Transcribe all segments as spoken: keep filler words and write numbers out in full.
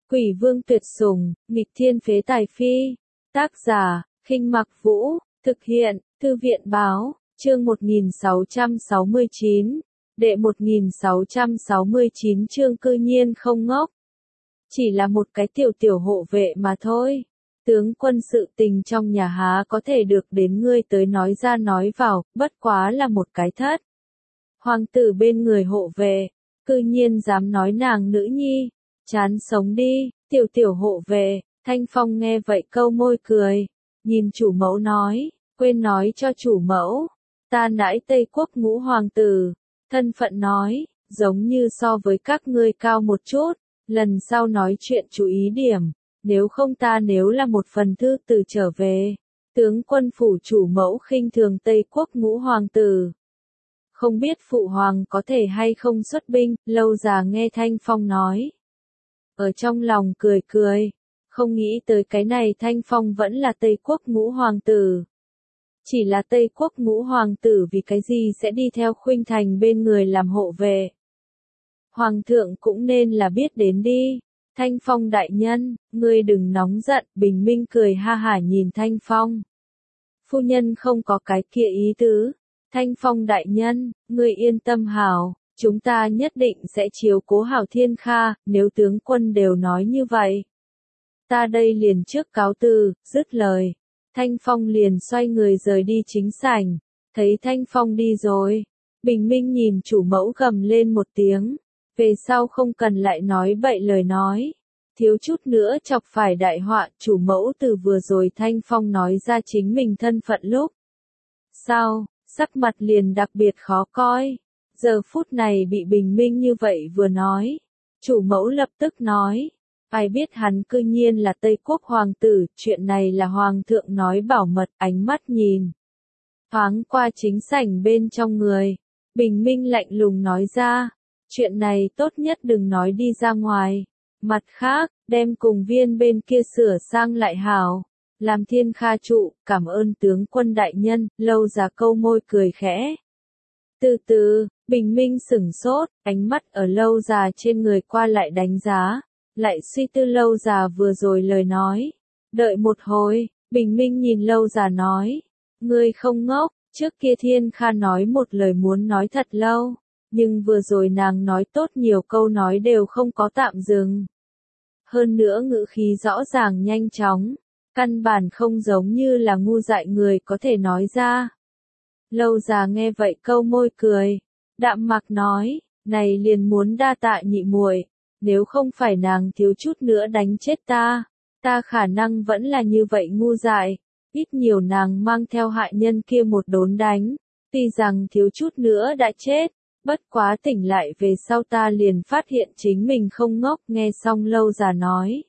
Quỷ vương tuyệt sủng, nghịch thiên phế tài phi. Tác giả, Khinh Mặc Vũ, thực hiện, Thư viện báo, chương một nghìn sáu trăm sáu mươi chín, đệ một nghìn sáu trăm sáu mươi chín chương cư nhiên không ngốc. Chỉ là một cái tiểu tiểu hộ vệ mà thôi. Tướng quân sự tình trong nhà há có thể được đến ngươi tới nói ra nói vào, bất quá là một cái thất. Hoàng tử bên người hộ vệ, cư nhiên dám nói nàng nữ nhi, chán sống đi, tiểu tiểu hộ vệ. Thanh Phong nghe vậy câu môi cười, nhìn chủ mẫu nói, quên nói cho chủ mẫu, ta nãi Tây Quốc ngũ hoàng tử, thân phận nói, giống như so với các ngươi cao một chút, lần sau nói chuyện chú ý điểm, nếu không ta nếu là một phần thư từ trở về. Tướng quân phủ chủ mẫu khinh thường Tây Quốc ngũ hoàng tử. Không biết phụ hoàng có thể hay không xuất binh, Lâu già nghe Thanh Phong nói. Ở trong lòng cười cười, không nghĩ tới cái này Thanh Phong vẫn là Tây Quốc ngũ hoàng tử. Chỉ là Tây Quốc ngũ hoàng tử vì cái gì sẽ đi theo Khuynh Thành bên người làm hộ vệ. Hoàng thượng cũng nên là biết đến đi. Thanh Phong đại nhân, ngươi đừng nóng giận, Bình Minh cười ha hả nhìn Thanh Phong. Phu nhân không có cái kia ý tứ. Thanh Phong đại nhân, ngươi yên tâm hảo, chúng ta nhất định sẽ chiếu cố hảo Thiên Kha, nếu tướng quân đều nói như vậy. Ta đây liền trước cáo từ, dứt lời. Thanh Phong liền xoay người rời đi chính sảnh, thấy Thanh Phong đi rồi. Bình Minh nhìn chủ mẫu gầm lên một tiếng, về sau không cần lại nói bậy lời nói. Thiếu chút nữa chọc phải đại họa, chủ mẫu từ vừa rồi Thanh Phong nói ra chính mình thân phận lúc. Sao, sắc mặt liền đặc biệt khó coi. Giờ phút này bị Bình Minh như vậy vừa nói. Chủ mẫu lập tức nói. Ai biết hắn cư nhiên là Tây Quốc hoàng tử, chuyện này là hoàng thượng nói bảo mật, ánh mắt nhìn. Thoáng qua chính sảnh bên trong người. Bình Minh lạnh lùng nói ra. Chuyện này tốt nhất đừng nói đi ra ngoài. Mặt khác, đem cùng viên bên kia sửa sang lại hảo. Làm Thiên Kha trụ, cảm ơn tướng quân đại nhân, Lâu già câu môi cười khẽ. Từ từ, Bình Minh sửng sốt, ánh mắt ở Lâu già trên người qua lại đánh giá, lại suy tư Lâu già vừa rồi lời nói. Đợi một hồi, Bình Minh nhìn Lâu già nói, ngươi không ngốc, trước kia Thiên Kha nói một lời muốn nói thật lâu, nhưng vừa rồi nàng nói tốt nhiều câu nói đều không có tạm dừng. Hơn nữa ngữ khí rõ ràng nhanh chóng. Căn bản không giống như là ngu dại người có thể nói ra. Lâu già nghe vậy câu môi cười, đạm mạc nói, này liền muốn đa tạ nhị muội, nếu không phải nàng thiếu chút nữa đánh chết ta, ta khả năng vẫn là như vậy ngu dại, ít nhiều nàng mang theo hại nhân kia một đốn đánh, tuy rằng thiếu chút nữa đã chết, bất quá tỉnh lại về sau ta liền phát hiện chính mình không ngốc. Nghe xong Lâu già nói.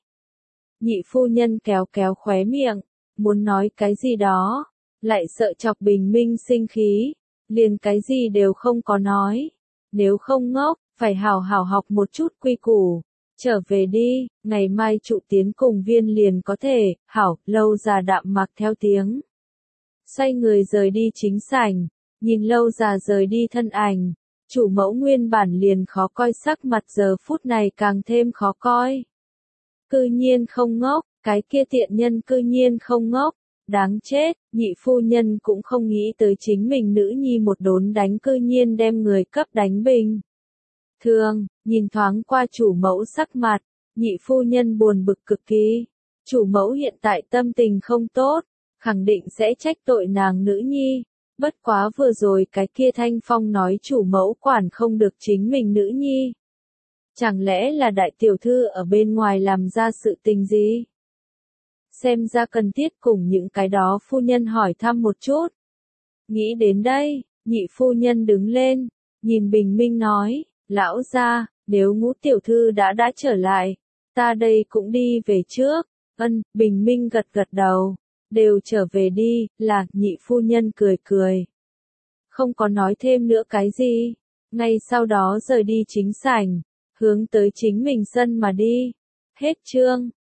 Nhị phu nhân kéo kéo khóe miệng, muốn nói cái gì đó, lại sợ chọc Bình Minh sinh khí, liền cái gì đều không có nói. Nếu không ngốc, phải hảo hảo học một chút quy củ, trở về đi, ngày mai trụ tiến cùng viên liền có thể, hảo. Lâu già đạm mặc theo tiếng. Xoay người rời đi chính sảnh, nhìn Lâu già rời đi thân ảnh, chủ mẫu nguyên bản liền khó coi sắc mặt giờ phút này càng thêm khó coi. Cư nhiên không ngốc, cái kia tiện nhân cư nhiên không ngốc, đáng chết, nhị phu nhân cũng không nghĩ tới chính mình nữ nhi một đốn đánh cư nhiên đem người cấp đánh bình. Thường, nhìn thoáng qua chủ mẫu sắc mặt, nhị phu nhân buồn bực cực kỳ. Chủ mẫu hiện tại tâm tình không tốt, khẳng định sẽ trách tội nàng nữ nhi. Bất quá vừa rồi cái kia Thanh Phong nói chủ mẫu quản không được chính mình nữ nhi. Chẳng lẽ là đại tiểu thư ở bên ngoài làm ra sự tình gì? Xem ra cần thiết cùng những cái đó phu nhân hỏi thăm một chút. Nghĩ đến đây, nhị phu nhân đứng lên, nhìn Bình Minh nói, lão gia, nếu ngũ tiểu thư đã đã trở lại, ta đây cũng đi về trước. Ân, Bình Minh gật gật đầu, đều trở về đi, là, nhị phu nhân cười cười. Không có nói thêm nữa cái gì, ngay sau đó rời đi chính sảnh. Hướng tới chính mình sân mà đi. Hết chương.